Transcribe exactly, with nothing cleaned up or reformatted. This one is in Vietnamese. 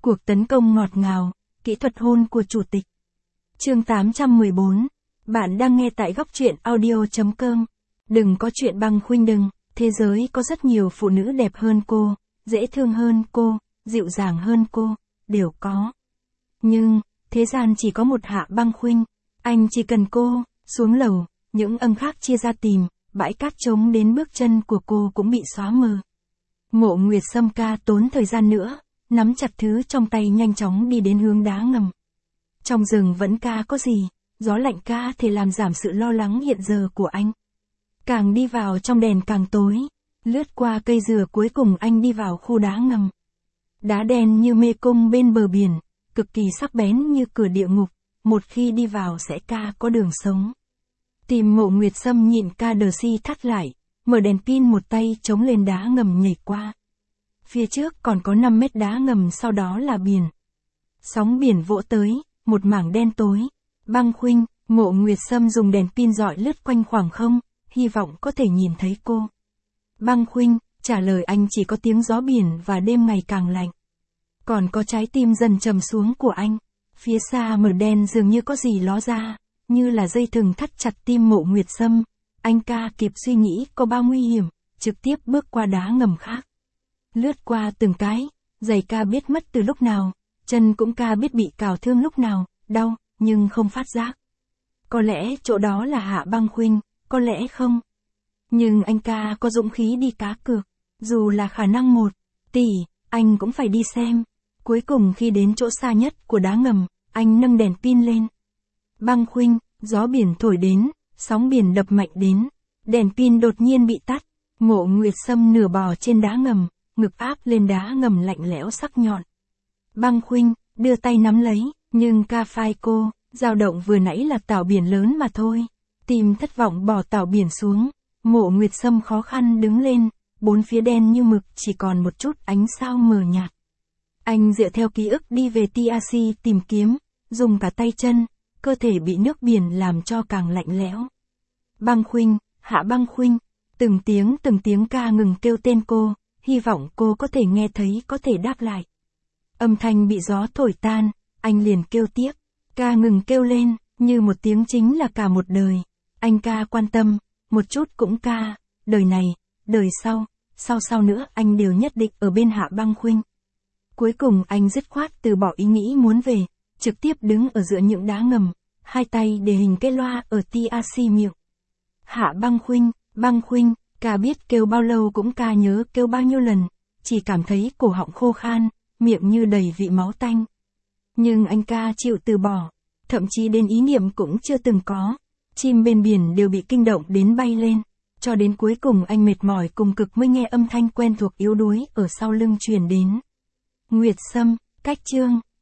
Cuộc tấn công ngọt ngào, kỹ thuật hôn của chủ tịch. Chương tám trăm mười bốn. Bạn đang nghe tại góc truyện audio chấm com. Đừng có chuyện băng khuynh đừng, thế giới có rất nhiều phụ nữ đẹp hơn cô, dễ thương hơn cô, dịu dàng hơn cô, đều có. Nhưng, thế gian chỉ có một Hạ Băng Khuynh, anh chỉ cần cô, xuống lầu, những âm khác chia ra tìm, bãi cát trống đến bước chân của cô cũng bị xóa mờ. Mộ Nguyệt Sâm ca tốn thời gian nữa, nắm chặt thứ trong tay nhanh chóng đi đến hướng đá ngầm. Trong rừng vẫn ca có gì, gió lạnh ca thể làm giảm sự lo lắng hiện giờ của anh. Càng đi vào trong đèn càng tối, lướt qua cây dừa cuối cùng anh đi vào khu đá ngầm. Đá đen như mê cung bên bờ biển, cực kỳ sắc bén như cửa địa ngục, một khi đi vào sẽ ca có đường sống. Tìm Mộ Nguyệt Sâm nhịn ca đờ si thắt lại, mở đèn pin một tay chống lên đá ngầm nhảy qua. Phía trước còn có năm mét đá ngầm, sau đó là biển. Sóng biển vỗ tới, một mảng đen tối. Băng Khuynh, Mộ Nguyệt Sâm dùng đèn pin dọi lướt quanh khoảng không, hy vọng có thể nhìn thấy cô. Băng Khuynh, trả lời anh chỉ có tiếng gió biển và đêm ngày càng lạnh. Còn có trái tim dần trầm xuống của anh. Phía xa mờ đen dường như có gì ló ra, như là dây thừng thắt chặt tim Mộ Nguyệt Sâm. Anh ca kịp suy nghĩ có bao nguy hiểm, trực tiếp bước qua đá ngầm khác. Lướt qua từng cái, giày ca biết mất từ lúc nào, chân cũng ca biết bị cào thương lúc nào, đau, nhưng không phát giác. Có lẽ chỗ đó là Hạ Băng Khuynh, có lẽ không. Nhưng anh ca có dũng khí đi cá cược, dù là khả năng một tỷ, anh cũng phải đi xem. Cuối cùng khi đến chỗ xa nhất của đá ngầm, anh nâng đèn pin lên. Băng Khuynh, gió biển thổi đến, sóng biển đập mạnh đến, đèn pin đột nhiên bị tắt. Mộ Nguyệt Sâm nửa bò trên đá ngầm, ngực áp lên đá ngầm lạnh lẽo sắc nhọn. Băng Khuynh, đưa tay nắm lấy, nhưng ca phai cô, dao động vừa nãy là tảo biển lớn mà thôi. Tim thất vọng bỏ tảo biển xuống, Mộ Nguyệt Sâm khó khăn đứng lên, bốn phía đen như mực, chỉ còn một chút ánh sao mờ nhạt. Anh dựa theo ký ức đi về tê rờ xê tìm kiếm, dùng cả tay chân, cơ thể bị nước biển làm cho càng lạnh lẽo. Băng Khuynh, Hạ Băng Khuynh, từng tiếng từng tiếng ca ngừng kêu tên cô, hy vọng cô có thể nghe thấy, có thể đáp lại. Âm thanh bị gió thổi tan, anh liền kêu tiếp, ca ngừng kêu lên, như một tiếng chính là cả một đời. Anh ca quan tâm, một chút cũng ca, đời này, đời sau, sau sau nữa anh đều nhất định ở bên Hạ Băng Khuynh. Cuối cùng anh dứt khoát từ bỏ ý nghĩ muốn về, trực tiếp đứng ở giữa những đá ngầm, hai tay để hình cái loa ở tê rờ xê miệng. Hạ Băng Khuynh, Băng Khuynh, ca biết kêu bao lâu cũng ca nhớ kêu bao nhiêu lần, chỉ cảm thấy cổ họng khô khan, miệng như đầy vị máu tanh. Nhưng anh ca chịu từ bỏ, thậm chí đến ý niệm cũng chưa từng có. Chim bên biển đều bị kinh động đến bay lên, cho đến cuối cùng anh mệt mỏi cùng cực mới nghe âm thanh quen thuộc yếu đuối ở sau lưng truyền đến. Nguyệt Sâm, cách chương,